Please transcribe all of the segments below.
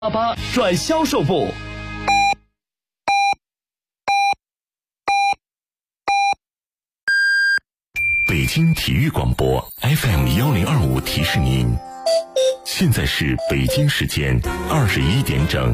88转销售部。 北京体育广播 FM1025提示您，现在是北京时间21点整。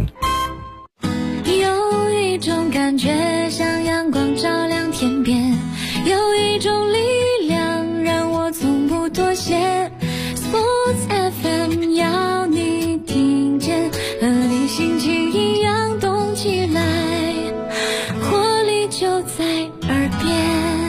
有一种感觉像阳光照亮天边，有一种力量让我从不妥协。Sports FM 要你听见，和你心情一样动起来，活力就在耳边。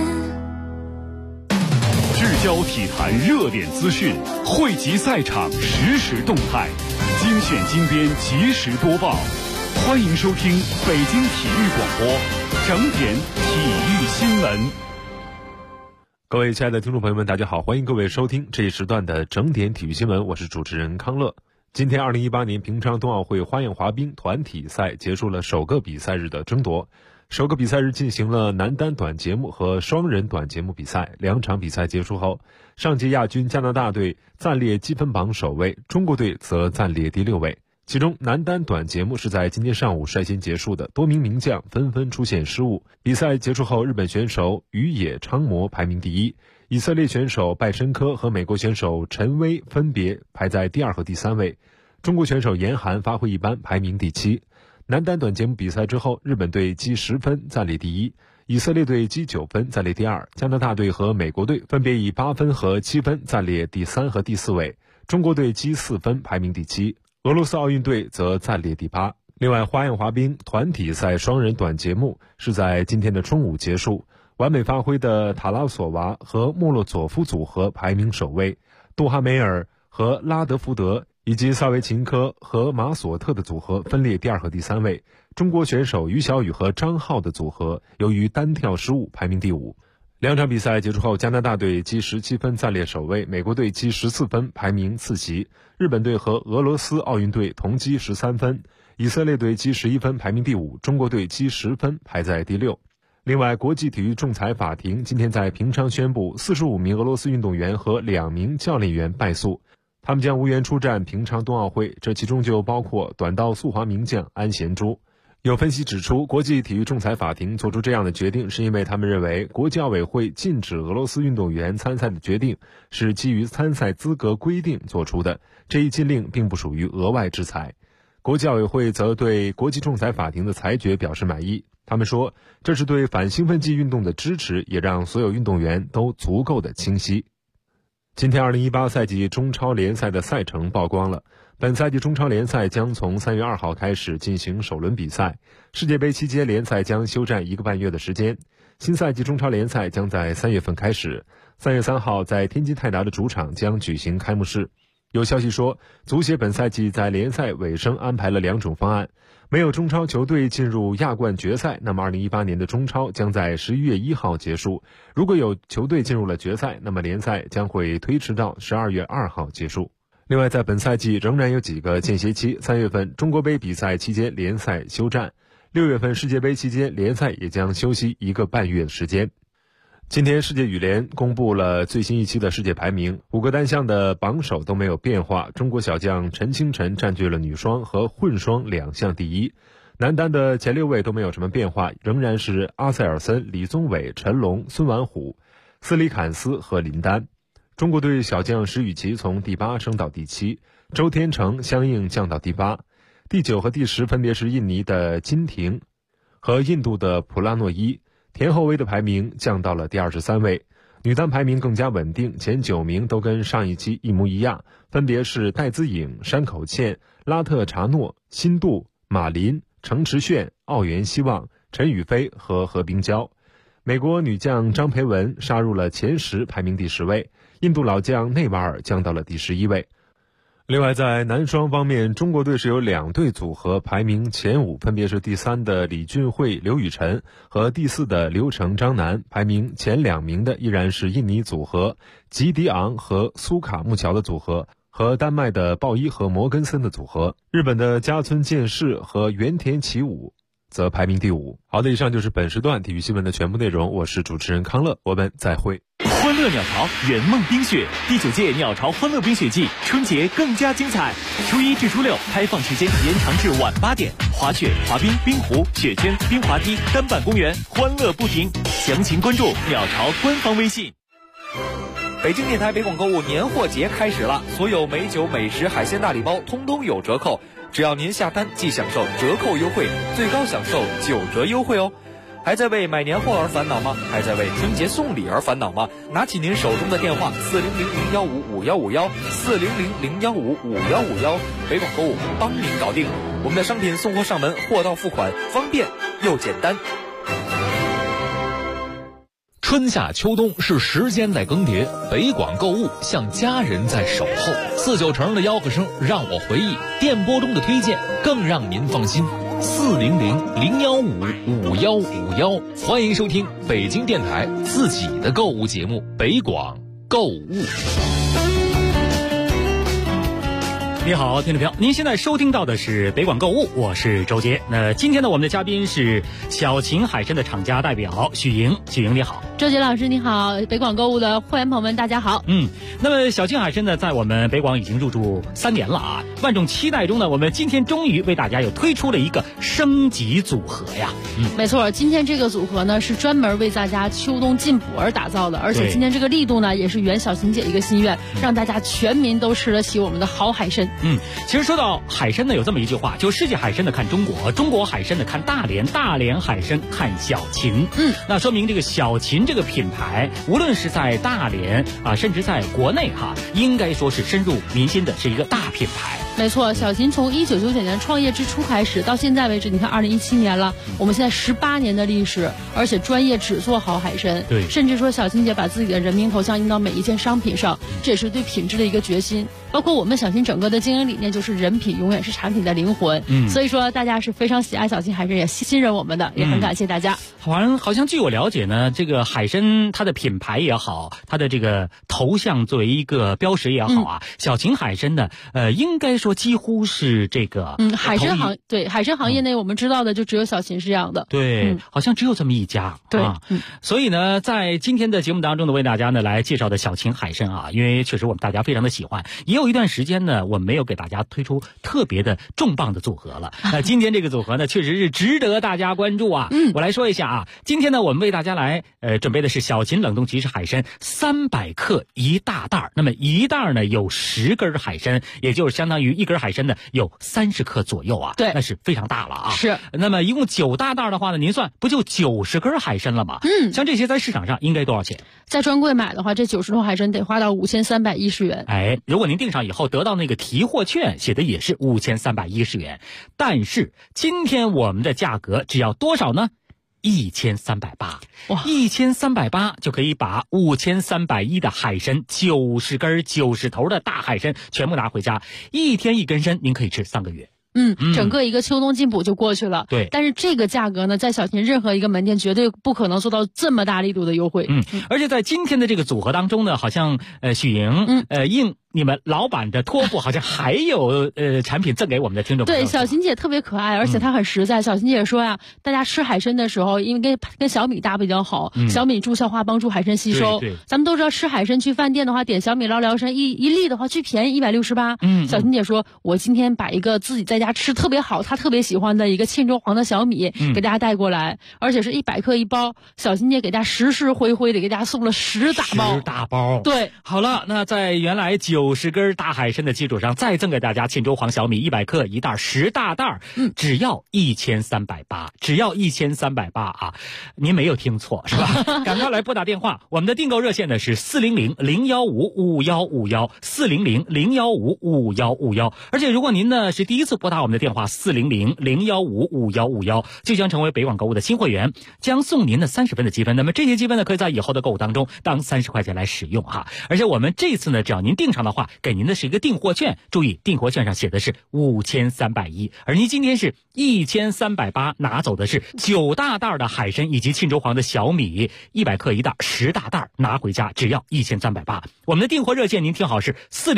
聚焦体坛热点资讯，汇集赛场实时动态，精选精编及时播报。欢迎收听北京体育广播整点体育新闻。 各位亲爱的听众朋友们，大家好，欢迎各位收听这一时段的整点体育新闻，我是主持人康乐。今天2018年平昌冬奥会花样滑冰团体赛结束了首个比赛日的争夺。首个比赛日进行了男单短节目和双人短节目比赛，两场比赛结束后，上届亚军加拿大队暂列积分榜首位，中国队则暂列第6位。其中男单短节目是在今天上午率先结束的，多名名将纷纷出现失误。比赛结束后，日本选手宇野昌磨排名第一，以色列选手拜申科和美国选手陈薇分别排在第2和第3位，中国选手严寒发挥一般，排名第7。男单短节目比赛之后，日本队积10分暂列第一，以色列队积9分暂列第2，加拿大队和美国队分别以8分和7分暂列第3和第4位，中国队积4分排名第7，俄罗斯奥运队则暂列第8。另外，花样滑冰团体赛双人短节目是在今天的中午结束，完美发挥的塔拉索娃和莫洛佐夫组合排名首位，杜哈梅尔和拉德福德以及萨维琴科和马索特的组合分列第2和第3位，中国选手于小雨和张浩的组合由于单跳失误排名第5。两场比赛结束后，加拿大队积17分暂列首位，美国队积14分排名次席，日本队和俄罗斯奥运队同积13分，以色列队积11分排名第5，中国队积10分排在第6。另外，国际体育仲裁法庭今天在平昌宣布45名俄罗斯运动员和2名教练员败诉，他们将无缘出战平昌冬奥会，这其中就包括短道速滑名将安贤洙。有分析指出，国际体育仲裁法庭做出这样的决定，是因为他们认为国际奥委会禁止俄罗斯运动员参赛的决定是基于参赛资格规定做出的，这一禁令并不属于额外制裁。国际奥委会则对国际仲裁法庭的裁决表示满意，他们说这是对反兴奋剂运动的支持，也让所有运动员都足够的清晰。今天2018赛季中超联赛的赛程曝光了，本赛季中超联赛将从3月2号开始进行首轮比赛，世界杯期间联赛将休战1个半月的时间，新赛季中超联赛将在3月份开始，3月3号在天津泰达的主场将举行开幕式。有消息说，足协本赛季在联赛尾声安排了2种方案，没有中超球队进入亚冠决赛，那么2018年的中超将在11月1号结束，如果有球队进入了决赛，那么联赛将会推迟到12月2号结束。另外，在本赛季仍然有几个间歇期，3月份中国杯比赛期间联赛休战，6月份世界杯期间联赛也将休息1个半月的时间。今天世界羽联公布了最新一期的世界排名，5个单项的榜首都没有变化，中国小将陈清晨占据了女双和混双2项第一，男单的前6位都没有什么变化，仍然是阿塞尔森、李宗伟、陈龙、孙完虎、斯里坎斯和林丹。中国队小将石宇奇从第8升到第7，周天成相应降到第8，第9和第10分别是印尼的金廷和印度的普拉诺伊，田后薇的排名降到了第23位。女单排名更加稳定，前9名都跟上一期一模一样，分别是戴资颖、山口茜、拉特查诺、辛杜、马林、程池炫、奥原希望、陈雨菲和何冰娇。美国女将张培文杀入了前10，排名第10位，印度老将内瓦尔降到了第11位。另外，在男双方面，中国队是有2对组合排名前5，分别是第3的李俊慧、刘雨辰和第4的刘成、张楠，排名前2名的依然是印尼组合吉迪昂和苏卡木乔的组合，和丹麦的鲍伊和摩根森的组合，日本的加村健士和原田启武则排名第5。好的，以上就是本时段体育新闻的全部内容，我是主持人康乐，我们再会。 欢乐鸟巢圆梦冰雪第9届鸟巢欢乐冰雪季，春节更加精彩。初1至初6开放时间延长至晚8点，滑雪、滑冰、冰壶、雪圈、冰滑梯、单板公园，欢乐不停。详情关注鸟巢官方微信。 北京电台北广购物年货节开始了，所有美酒、美食、海鲜大礼包通通有折扣，只要您下单即享受折扣优惠，最高享受9折优惠哦。还在为买年货而烦恼吗？还在为春节送礼而烦恼吗？拿起您手中的电话400-015-5151，400-015-5151，北广购物帮您搞定。我们的商品送货上门，货到付款，方便又简单。 春夏秋冬是时间在更迭，北广购物像家人在守候。49成的吆喝声让我回忆，电波中的推荐更让您放心。400-015-5151，欢迎收听北京电台自己的购物节目北广购物。 你好，听众朋友，您现在收听到的是北广购物，我是周杰。那今天呢，我们的嘉宾是小秦海参的厂家代表许莹。许莹你好。 周杰老师你好，北广购物的会员朋友们大家好。 那么小秦海参呢，在我们北广已经入驻3年了啊，万众期待中呢，我们今天终于为大家又推出了一个升级组合呀。 没错，今天这个组合呢是专门为大家秋冬进补而打造的，而且今天这个力度呢也是圆小秦姐一个心愿，让大家全民都吃得起我们的好海参。 其实说到海参呢，有这么一句话，就世界海参的看中国，中国海参的看大连，大连海参看小秦。那说明这个小秦这个品牌，无论是在大连啊，甚至在国内哈，应该说是深入民心的，是一个大品牌。 没错，小秦从1999年创业之初开始，到现在为止，你看2017年了，我们现在18年的历史，而且专业只做好海参。 对， 甚至说小秦姐把自己的人名头像印到每一件商品上，这也是对品质的一个决心。包括我们小秦整个的经营理念就是人品永远是产品的灵魂。所以说大家是非常喜爱小秦海参，也信任我们的，也很感谢大家。 好像据我了解呢，这个海参它的品牌也好，它的这个头像作为一个标识也好啊，小秦海参呢，应该说几乎是这个海参行业内我们知道的就只有小秦是这样的。 对，好像只有这么一家。 对， 所以呢，在今天的节目当中呢，为大家呢来介绍的小秦海参啊，因为确实我们大家非常的喜欢，也有一段时间呢，我们没有给大家推出特别的重磅的组合了。那今天这个组合呢，确实是值得大家关注啊。我来说一下啊，今天呢，我们为大家来准备的是小秦冷冻即食海参300克一大袋，那么一袋呢有10根海参，也就是相当于一根海参呢有30克左右啊。 对， 那是非常大了啊。 是。 那么一共9大袋的话呢，您算不就90根海参了吗？像这些在市场上应该多少钱？ 在专柜买的话，这90头海参得花到5310元。 如果您订上以后得到那个提货券，写的也是5310元，但是今天我们的价格只要多少呢？1380，哇，1380就可以把5310的海参90根90头的大海参全部拿回家，一天一根参，您可以吃3个月。 整个一个秋冬进补就过去了。 对， 但是这个价格呢，在小秦任何一个门店绝对不可能做到这么大力度的优惠。 而且在今天的这个组合当中呢，好像许莹应你们老板的托付，好像还有产品赠给我们的听众朋友。 对，小秦姐特别可爱，而且她很实在。小秦姐说呀，大家吃海参的时候，因为跟小米搭比较好，小米助消化，帮助海参吸收。 对， 咱们都知道吃海参去饭店的话，点小米捞辽参一粒的话最便宜168。小秦姐说，我今天把一个自己在家吃特别好，她特别喜欢的一个沁州黄的小米给大家带过来，而且是100克一包。小秦姐给大家实实惠惠的给大家送了10大包。对， 好了，那在原来90根大海参的基础上，再赠给大家沁州黄小米100克一袋10大袋，只要1380，只要1380啊！您没有听错是吧？赶快来拨打电话，我们的订购热线呢是400-015-5151，400-015-5151。而且如果您呢是第一次拨打我们的电话400-015-5151，就将成为北广购物的新会员，将送您的30分的积分。那么这些积分呢，可以在以后的购物当中当30块钱来使用哈。而且我们这次呢，只要您订上的话，给您的是一个订货券，注意订货券上写的是5310，而您今天是1380，拿走的是9大袋的海参以及沁州黄的小米100克一袋10大袋，拿回家只要1380。我们的订货热线您听好是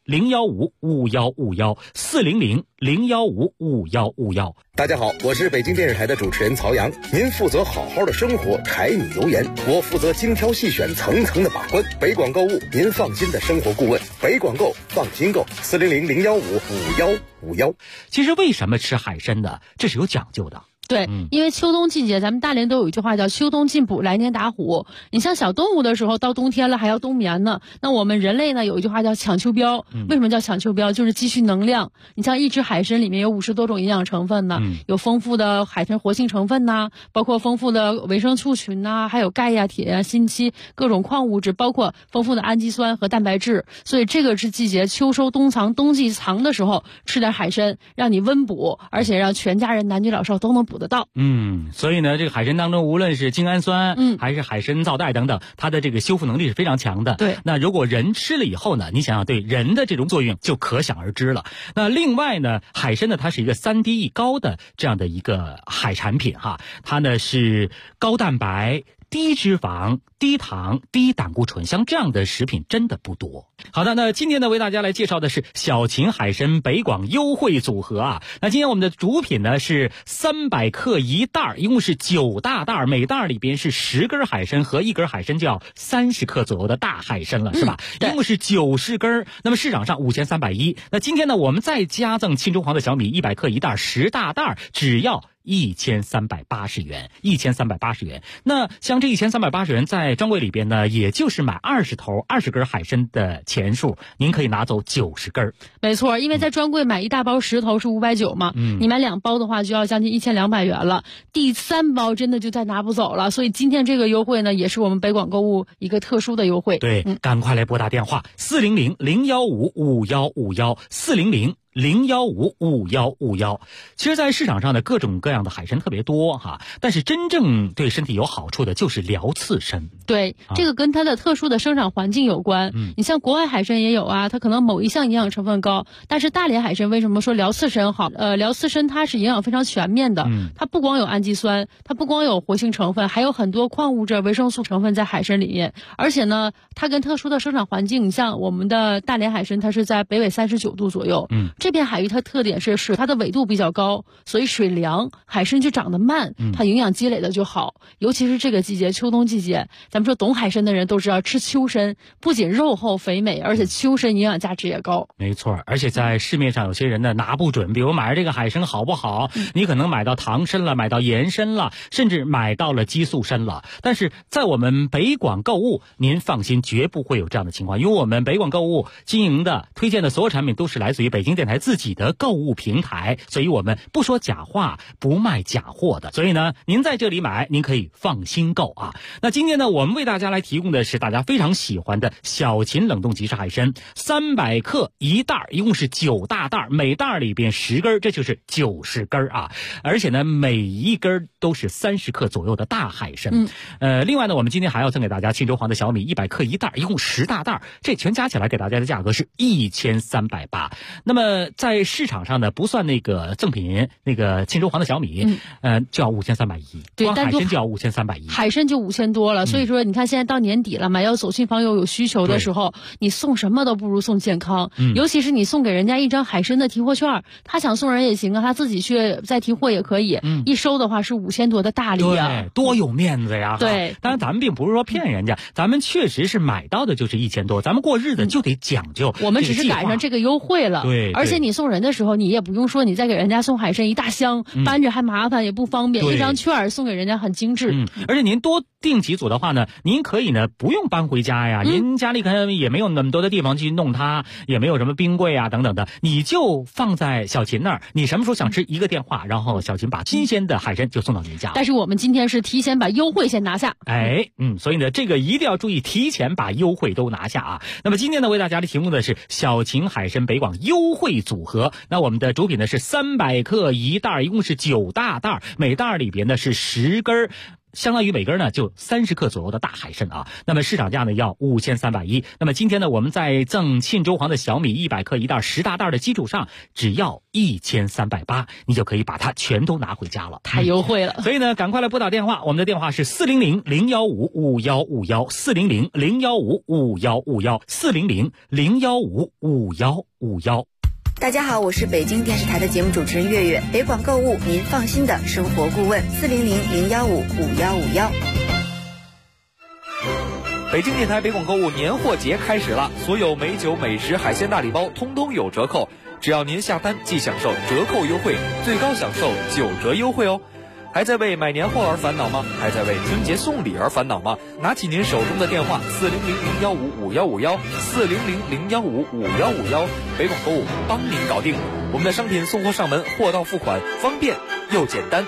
400-015-5151，400-015-5151。 大家好，我是北京电视台的主持人曹阳。您负责好好的生活，柴米油盐，我负责精挑细选，层层的把关。北广购物，您放心的生活顾问。北广购，放心购，400-015-5151。 其实为什么吃海参呢？这是有讲究的。 对，因为秋冬季节，咱们大连都有一句话叫秋冬进补，来年打虎。你像小动物的时候，到冬天了还要冬眠呢。那我们人类呢，有一句话叫抢秋膘。为什么叫抢秋膘？就是积蓄能量。你像一只海参里面有50多种营养成分呢，有丰富的海参活性成分呐，包括丰富的维生素群呐，还有钙呀、铁呀、锌硒各种矿物质，包括丰富的氨基酸和蛋白质。所以这个是季节秋收冬藏，冬季藏的时候吃点海参，让你温补，而且让全家人男女老少都能补得到。 所以呢，这个海参当中，无论是精氨酸，还是海参皂苷等等，它的这个修复能力是非常强的。 对， 那如果人吃了以后呢，你想想对人的这种作用就可想而知了。那另外呢，海参呢，它是一个3D 高的这样的一个海产品哈，它呢是高蛋白、低脂肪、低糖、低胆固醇，像这样的食品真的不多。好的，那今天呢为大家来介绍的是小秦海参北广优惠组合啊。那今天我们的主品呢是300克一袋，一共是9大袋，每袋里边是10根海参和1根海参，就要30克左右的大海参了，是吧？一共是90根，那么市场上5310。那今天呢我们再加赠青州黄的小米100克一袋，10大袋，只要1380元，1380元。那像这1380元在专柜里边呢，也就是买20根海参的钱数，您可以拿走90根。 没错，因为在专柜买一大包10头是590嘛，你买2包的话就要将近1200元了，第3包真的就再拿不走了。所以今天这个优惠呢，也是我们北广购物一个特殊的优惠。 对，赶快来拨打电话400-015-5151，400-015-5151。其实在市场上的各种各样的海参特别多哈，但是真正对身体有好处的就是辽刺参。 对，这个跟它的特殊的生长环境有关。你像国外海参也有啊，它可能某一项营养成分高，但是大连海参为什么说辽刺参好？辽刺参它是营养非常全面的，它不光有氨基酸，它不光有活性成分，还有很多矿物质、维生素成分在海参里面。而且呢，它跟特殊的生长环境，你像我们的大连海参，它是在北纬39度左右。这片海域它特点是水它的纬度比较高，所以水凉，海参就长得慢，它营养积累的就好。尤其是这个季节，秋冬季节，咱们说懂海参的人都知道，吃秋参不仅肉厚肥美，而且秋参营养价值也高。 没错，而且在市面上有些人呢拿不准，比如买这个海参好不好，你可能买到唐参了，买到盐参了，甚至买到了激素参了。但是在我们北广购物，您放心，绝不会有这样的情况，因为我们北广购物经营的、推荐的所有产品都是来自于北京电台自己的购物平台，所以我们不说假话，不卖假货的。所以呢，您在这里买，您可以放心购啊。那今天呢，我们为大家来提供的是大家非常喜欢的小秦冷冻即食海参，300克一袋，一共是9大袋，每袋里边10根，这就是90根啊。而且呢，每一根都是30克左右的大海参。另外呢，我们今天还要赠给大家青州黄的小米100克一袋，一共10大袋，这全加起来给大家的价格是1380。那么在市场上呢，不算那个赠品，那个青州黄的小米，就要5310，光海参就要5310， 海参就5000多了。所以说，你看现在到年底了嘛，要走亲访友有需求的时候，你送什么都不如送健康。尤其是你送给人家一张海参的提货券，他想送人也行啊，他自己去再提货也可以。一收的话是5000多的大礼啊， 对，多有面子呀！ 对， 当然咱们并不是说骗人家，咱们确实是买到的就是1000多，咱们过日子就得讲究。 我们只是赶上这个优惠了。 对， 而且你送人的时候，你也不用说你再给人家送海参一大箱，搬着还麻烦也不方便，一张券送给人家很精致。 而且您多订几组的话呢，您可以呢不用搬回家呀，您家里可能也没有那么多的地方去弄它，也没有什么冰柜啊等等的，你就放在小秦那儿，你什么时候想吃一个电话，然后小秦把新鲜的海参就送到您家。 但是我们今天是提前把优惠先拿下。 所以呢这个一定要注意，提前把优惠都拿下啊。那么今天呢为大家提供的是小秦海参北广优惠组合，那我们的主品呢是300克一袋，一共是9大袋，每袋里边呢是10根。 相当于每根呢就30克左右的大海参啊。那么市场价呢要5310。那么今天呢，我们在赠沁州黄的小米100克一袋10大袋的基础上，只要1380，你就可以把它全都拿回家了， 太优惠了。 所以呢，赶快来拨打电话，我们的电话是400-015-5151，400-015-5151，400-015-5151。 大家好，我是北京电视台的节目主持人月月，北广购物您放心的生活顾问，400-015-5151。 北京电台北广购物年货节开始了，所有美酒美食海鲜大礼包通通有折扣，只要您下单即享受折扣优惠，最高享受9折优惠哦。还在为买年货而烦恼吗？还在为春节送礼而烦恼吗？拿起您手中的电话400-015-5151，400-015-5151，北广购物帮您搞定。我们的商品送货上门，货到付款，方便又简单。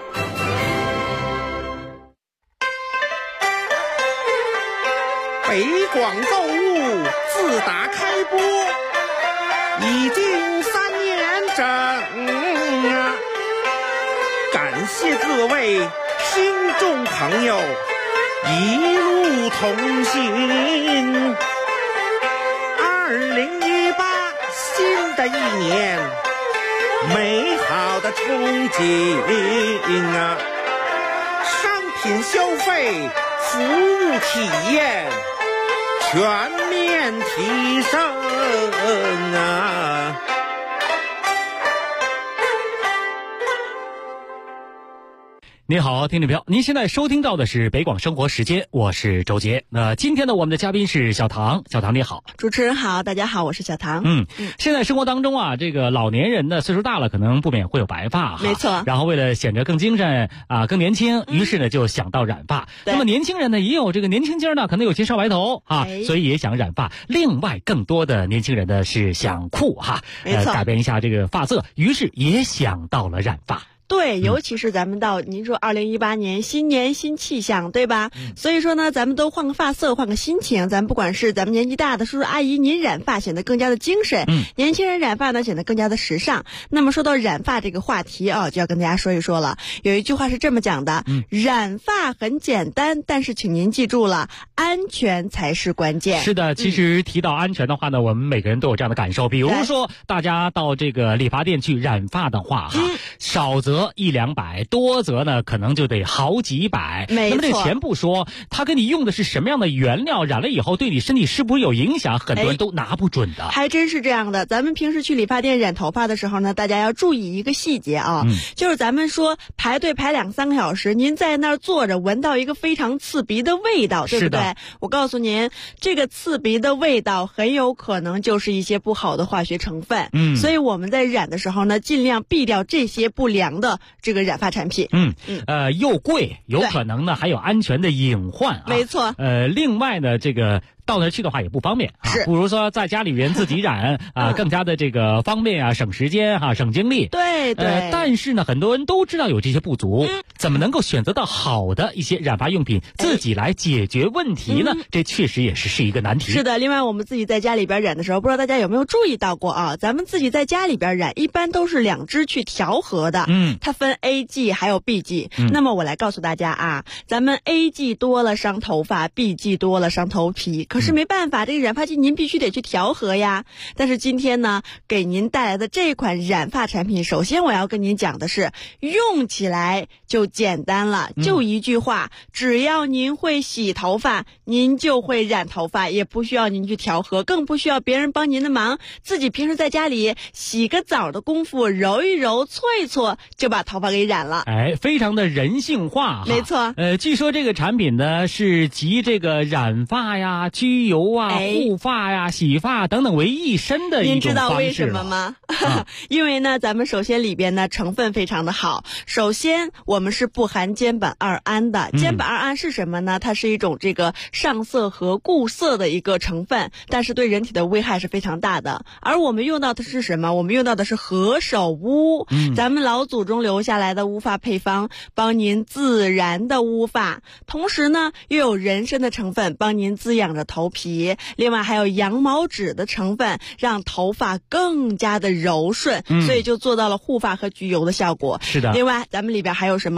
北广购物自打开播已经3年整啊，感谢各位听众朋友一路同行。2018新的一年，美好的憧憬啊，商品消费，服务体验全面提升啊！ 您好，听众朋友，您现在收听到的是北广生活时间，我是周杰。今天呢，我们的嘉宾是小唐。小唐你好。 主持人好，大家好，我是小唐。 现在生活当中啊，这个老年人呢岁数大了，可能不免会有白发哈。 没错。 然后为了显得更精神啊，更年轻，于是呢就想到染发。那么年轻人呢也有这个年轻劲儿呢，可能有些少白头啊，所以也想染发。另外，更多的年轻人呢是想酷哈，改变一下这个发色，于是也想到了染发。 对，尤其是咱们到您说2018年新年新气象，对吧？所以说呢，咱们都换个发色，换个心情。咱们不管是咱们年纪大的叔叔阿姨，您染发显得更加的精神；年轻人染发呢，显得更加的时尚。那么说到染发这个话题啊，就要跟大家说一说了。有一句话是这么讲的：染发很简单，但是请您记住了，安全才是关键。 是的，其实提到安全的话呢，我们每个人都有这样的感受。比如说，大家到这个理发店去染发的话，少则100-200，多则呢可能就得好几百。 没错。 那么这钱不说，他给你用的是什么样的原料，染了以后对你身体是不是有影响，很多人都拿不准的。 还真是这样的。咱们平时去理发店染头发的时候呢，大家要注意一个细节啊，就是咱们说排队排2-3个小时，您在那儿坐着，闻到一个非常刺鼻的味道，对不对？我告诉您，这个刺鼻的味道很有可能就是一些不好的化学成分。所以我们在染的时候呢，尽量避掉这些不良的这个染发产品。 又贵，有可能呢还有安全的隐患啊。 没错。 另外呢，这个到那儿去的话也不方便啊，不如说在家里边自己染啊，更加的这个方便啊，省时间哈，省精力。 对对。 但是呢，很多人都知道有这些不足，怎么能够选择到好的一些染发用品，自己来解决问题呢？这确实也是一个难题。 是的，另外我们自己在家里边染的时候，不知道大家有没有注意到过啊？咱们自己在家里边染，一般都是2支去调和的。它分 A 剂还有 B 剂。那么我来告诉大家啊，咱们 A 剂多了伤头发，B 剂多了伤头皮。可是没办法，这个染发剂您必须得去调和呀。但是今天呢，给您带来的这款染发产品，首先我要跟您讲的是，用起来就简单了，就一句话，只要您会洗头发，您就会染头发，也不需要您去调和，更不需要别人帮您的忙，自己平时在家里洗个澡的功夫，揉一揉，搓一搓，就把头发给染了。 非常的人性化。 没错。 据说这个产品呢是集这个染发呀、焗油啊、护发呀、洗发等等为一身的一种方式。您知道为什么吗？因为呢，咱们首先里边呢成分非常的好。首先，我们是不含尖苯二胺的。尖苯二胺是什么呢？它是一种这个上色和固色的一个成分，但是对人体的危害是非常大的。而我们用到的是什么？我们用到的是何首乌，咱们老祖宗留下来的乌发配方，帮您自然的乌发，同时呢又有人参的成分，帮您滋养着头皮。另外还有羊毛脂的成分，让头发更加的柔顺，所以就做到了护发和焗油的效果。 是的。 另外咱们里边还有什么？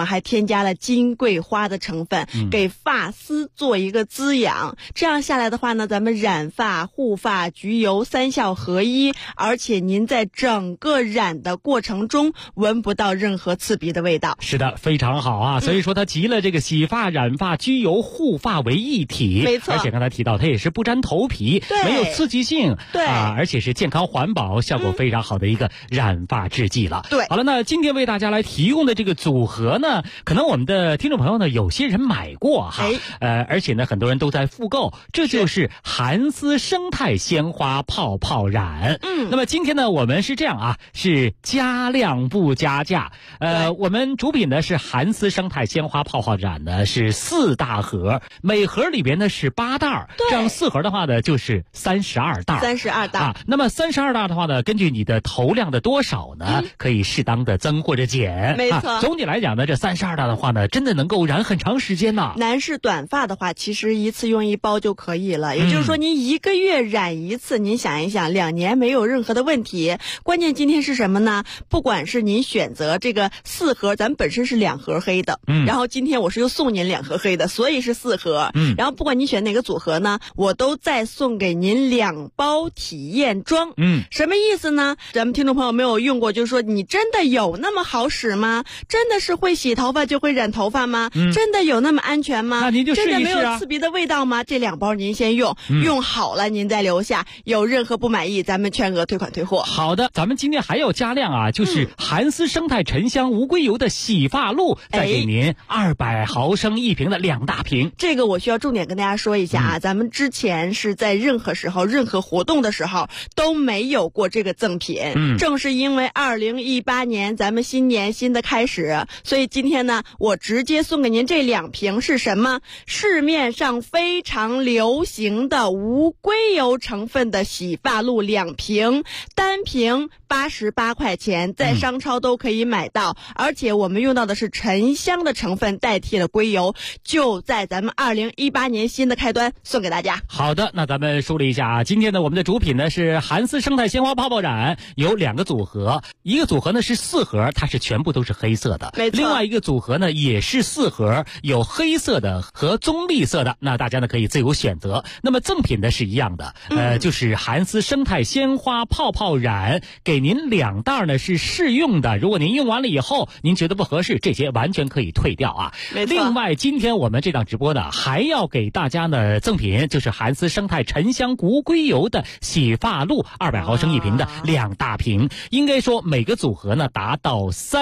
还添加了金桂花的成分，给发丝做一个滋养。这样下来的话呢，咱们染发、护发、焗油三效合一，而且您在整个染的过程中闻不到任何刺鼻的味道。 是的，非常好啊！所以说它集了这个洗发、染发、焗油、护发为一体， 没错。 而且刚才提到它也是不沾头皮，没有刺激性， 对啊，而且是健康环保，效果非常好的一个染发制剂了。 对， 好了，那今天为大家来提供的这个组合呢，可能我们的听众朋友呢，有些人买过哈，而且呢，很多人都在复购，这就是韩丝生态鲜花泡泡染。那么今天呢，我们是这样啊，是加量不加价。我们主品呢是韩丝生态鲜花泡泡染呢是4大盒，每盒里边呢是8袋，这样4盒的话呢就是32袋。 32袋啊，那么32袋的话呢，根据你的头量的多少呢，可以适当的增或者减。 没错。 总体来讲呢，这32袋的话呢，真的能够染很长时间呢。 男士短发的话，其实一次用1包就可以了，也就是说您1个月染1次，您想一想，2年没有任何的问题。关键今天是什么呢？不管是您选择这个4盒，咱们本身是2盒黑的，然后今天我是又送您2盒黑的，所以是4盒。然后不管你选哪个组合呢，我都再送给您2包体验装。什么意思呢？咱们听众朋友没有用过，就是说你真的有那么好使吗？真的是会洗头发就会染头发吗？真的有那么安全吗？ 那您就试一试啊。 真的没有刺鼻的味道吗？这2包您先用，用好了您再留下，有任何不满意咱们全额退款退货。 好的，咱们今天还要加量啊，就是韩丝生态沉香无硅油的洗发露，再给您200毫升1瓶的2大瓶。 这个我需要重点跟大家说一下啊，咱们之前是在任何时候、任何活动的时候都没有过这个赠品。正是因为2018年咱们新年新的开始，所以今天呢，我直接送给您这2瓶是什么？市面上非常流行的无硅油成分的洗发露2瓶，单瓶88块钱，在商超都可以买到，而且我们用到的是沉香的成分代替了硅油，就在咱们2018年新的开端送给大家。 好的，那咱们梳理一下啊，今天呢我们的主品呢是韩丝生态鲜花泡泡染，有2个组合，一个组合呢是4盒，它是全部都是黑色的， 没错。 另外一个组合呢也是4盒，有黑色的和棕绿色的，那大家呢可以自由选择。那么赠品呢是一样的，就是韩丝生态鲜花泡泡染，给您2袋呢是试用的，如果您用完了以后您觉得不合适，这些完全可以退掉啊。 没错。 另外今天我们这档直播呢还要给大家呢赠品，就是韩丝生态沉香无硅油的洗发露200毫升1瓶的2大瓶，应该说每个组合呢达到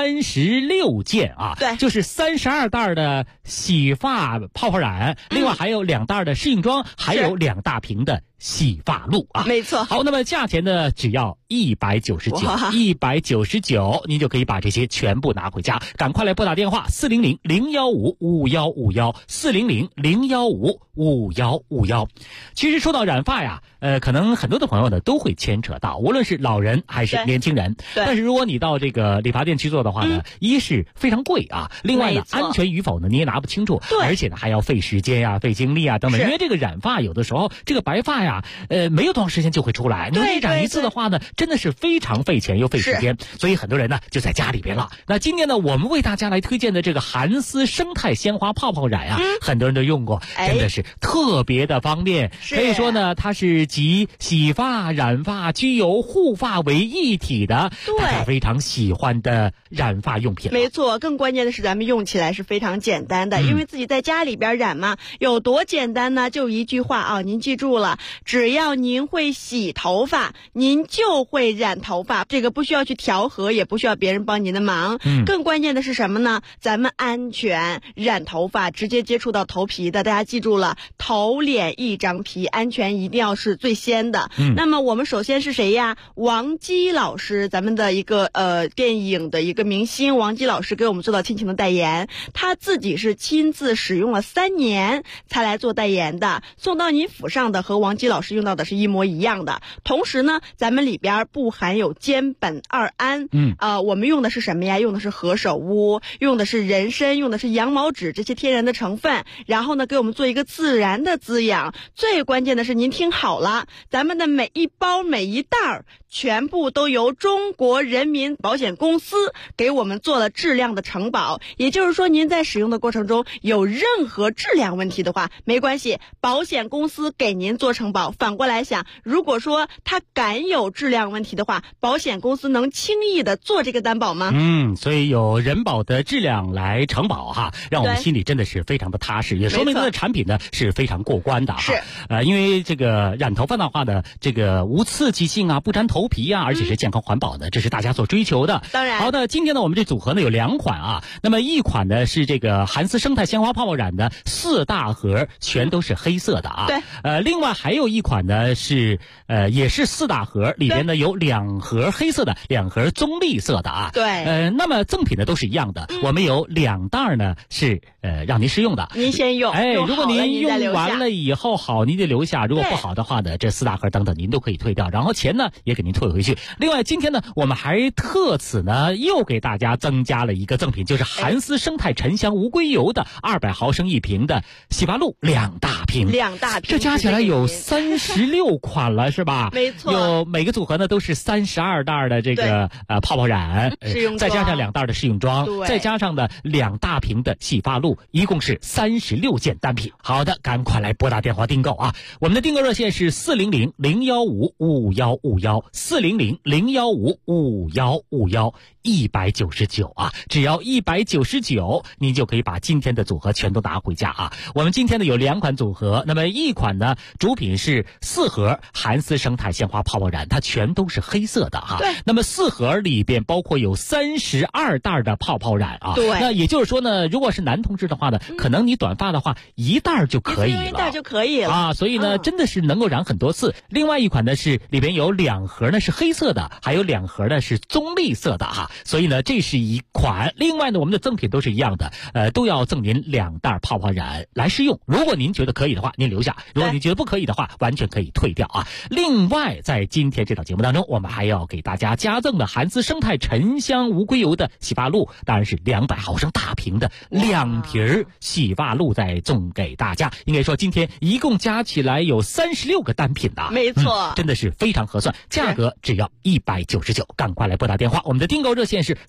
36件啊， 对， 就是32袋的洗发泡泡染，另外还有2袋的适应装，还有2大瓶的洗发露啊， 没错。 好，那么价钱呢只要199，您就可以把这些全部拿回家。赶快来拨打电话400-015-5151，400-015-5151。其实说到染发呀，可能很多的朋友呢都会牵扯到，无论是老人还是年轻人。但是如果你到这个理发店去做的话呢，一是非常贵啊，另外呢安全与否呢你也拿不清楚，而且呢还要费时间呀、费精力啊等等。因为这个染发有的时候这个白发呀，没有多长时间就会出来，你染一次的话呢，真的是非常费钱又费时间，所以很多人呢就在家里边了。那今天呢，我们为大家来推荐的这个韩丝生态鲜花泡泡染啊，很多人都用过，真的是特别的方便。可以说呢，它是集洗发、染发、焗油、护发为一体的，大家非常喜欢的染发用品。 没错，更关键的是咱们用起来是非常简单的，因为自己在家里边染嘛，有多简单呢？就一句话啊，您记住了，只要您会洗头发，您就会染头发，这个不需要去调和，也不需要别人帮您的忙。更关键的是什么呢？咱们安全，染头发直接接触到头皮的，大家记住了，头脸一张皮，安全一定要是最先的。那么我们首先是谁呀？王姬老师，咱们的一个电影的一个明星，王姬老师给我们做到亲情的代言，他自己是亲自使用了3年才来做代言的，送到您府上的和王姬西老师用到的是一模一样的。同时呢，咱们里边不含有坚苯二胺。我们用的是什么呀？用的是何首乌，用的是人参，用的是羊毛脂这些天然的成分，然后呢给我们做一个自然的滋养。最关键的是您听好了，咱们的每一包每一袋全部都由中国人民保险公司给我们做了质量的承保，也就是说您在使用的过程中有任何质量问题的话，没关系，保险公司给您做承保。反过来想，如果说它敢有质量问题的话，保险公司能轻易的做这个担保吗？ 所以有人保的质量来承保哈，让我们心里真的是非常的踏实，也说明它的产品呢是非常过关的哈。是，因为这个染头发的话呢，这个无刺激性啊，不粘头皮啊，而且是健康环保的，这是大家所追求的。 当然。 好的，今天呢我们这组合呢有2款啊，那么一款呢是这个韩丝生态鲜花泡泡染的4大盒，全都是黑色的啊。 对。 另外还有一款呢是也是4大盒，里边呢有2盒黑色的，2盒棕栗色的啊。 对。 那么赠品呢都是一样的，我们有2袋呢是让您试用的。 您先用。 如果您用完了以后好，您得留下；如果不好的话呢，这4大盒等等您都可以退掉，然后钱呢也给您退回去。另外今天呢我们还特此呢又给大家增加了一个赠品，就是韩丝生态沉香无硅油的200毫升1瓶的洗发露2大瓶，这加起来有36款了是吧？ 没错。 有每个组合呢都是32袋的这个泡泡染，再加上2袋的试用装，再加上呢2大瓶的洗发露，一共是36件单品。好的，赶快来拨打电话订购啊！我们的订购热线是400-015-5151，400-015-5151，199啊，只要199，您就可以把今天的组合全都拿回家啊！我们今天呢有2款组合，那么一款呢主品是4盒韩丝生态鲜花泡泡染，它全都是黑色的啊。 对。 那么4盒里边包括有32袋的泡泡染啊。 对。 那也就是说呢，如果是男同志的话呢，可能你短发的话1袋就可以了。 1袋就可以了啊，所以呢真的是能够染很多次。另外一款呢是里边有2盒呢是黑色的，还有2盒呢是棕栗色的哈。所以呢这是一款。另外呢我们的赠品都是一样的，都要赠您2袋泡泡染来试用。如果您觉得可以的话，您留下；如果您觉得不可以的话，完全可以退掉啊。另外在今天这档节目当中，我们还要给大家加赠的韩丝生态沉香无硅油的洗发露，当然是200毫升大瓶的2瓶洗发露再送给大家。应该说今天一共加起来有36个单品的， 没错， 真的是非常合算，价格只要199，赶快来拨打电话。我们的订购热线是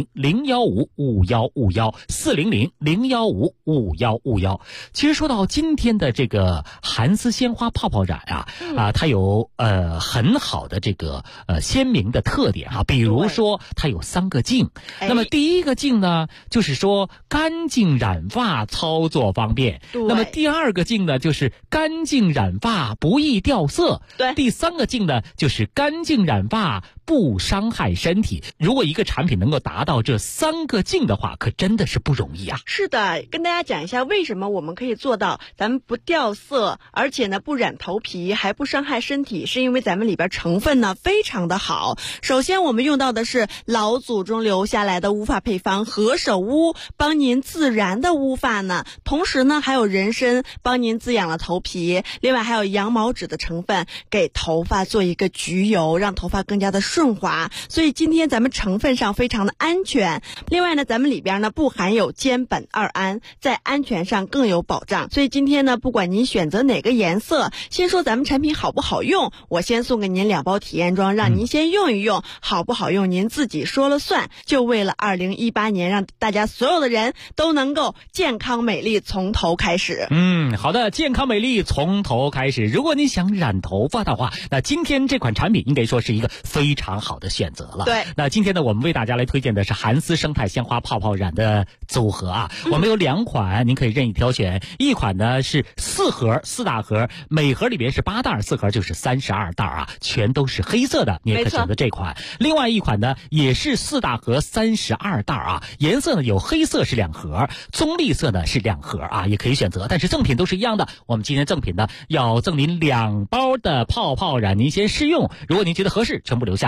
400-015-5151，400-015-5151。其实说到今天的这个韩丝鲜花泡泡染它有很好的这个鲜明的特点啊，比如说它有3个镜。那么第一个镜呢，就是说干净染发操作方便。那么第2个镜呢，就是干净染发不易掉色。 对。 第3个镜呢，就是干净染发不伤害身体。如果一个产品能够达到这3个镜的话，可真的是不容易啊。 是的，跟大家讲一下为什么我们可以做到咱们不掉色，而且呢不染头皮，还不伤害身体，是因为咱们里边成分呢非常的好。首先我们用到的是老祖宗留下来的乌发配方何首乌，帮您自然的乌发呢，同时呢还有人参帮您滋养了头皮，另外还有羊毛脂的成分给头发做一个焗油，让头发更加的顺滑。所以今天咱们成分上非常的安全。另外呢咱们里边呢不含有坚苯二胺，在安全上更有保障。所以今天呢不管您选择哪个颜色，先说咱们产品好不好用，我先送给您2包体验装，让您先用一用，好不好用您自己说了算。就为了2018年让大家所有的人都能够健康美丽从头开始。 好的，健康美丽从头开始。如果你想染头发的话，那今天这款产品应该说是一个非常好的选择了。 对。 那今天呢我们为大家来推荐的是韩丝生态鲜花泡泡染的组合啊。我们有2款，您可以任意挑选。一款呢是4盒4大盒，每盒里边是8袋，4盒就是32袋啊，全都是黑色的，你也可以选择这款。另外一款呢也是4大盒32袋啊，颜色呢有黑色是2盒，棕栗色呢是2盒啊，也可以选择，但是赠品都是一样的。我们今天赠品呢要赠您2包的泡泡染，您先试用，如果您觉得合适全部留下；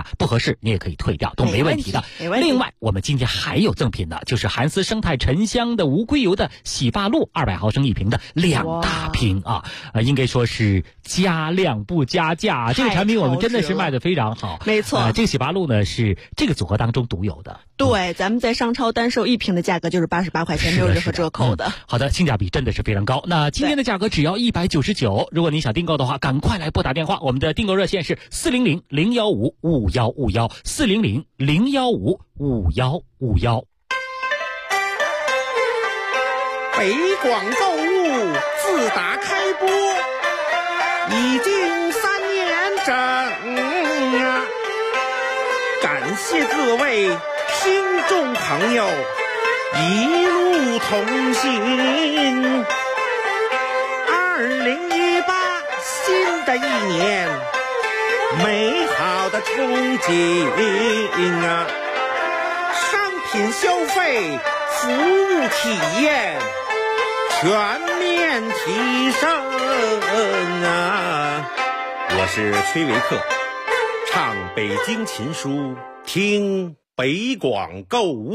不合适你也可以退掉，都没问题的。另外，我们今天还有赠品呢，就是韩丝生态沉香的无硅油的洗发露，200毫升1瓶的2大瓶啊，应该说是加量不加价。这个产品我们真的是卖得非常好， 没错。 这个洗发露呢是这个组合当中独有的。 对，咱们在商超单售1瓶的价格就是88块钱，没有任何折扣的。 好的，性价比真的是非常高。那今天的价格只要199，如果您想订购的话，赶快来拨打电话，我们的订购热线是400-015-5151，400-015-5151。 北广购物自打开播已经3年整啊，感谢各位听众朋友一路同行。2018新的一年，美好的憧憬啊，商品消费服务体验全面提升啊！我是崔维克，唱北京琴书，听北广购物。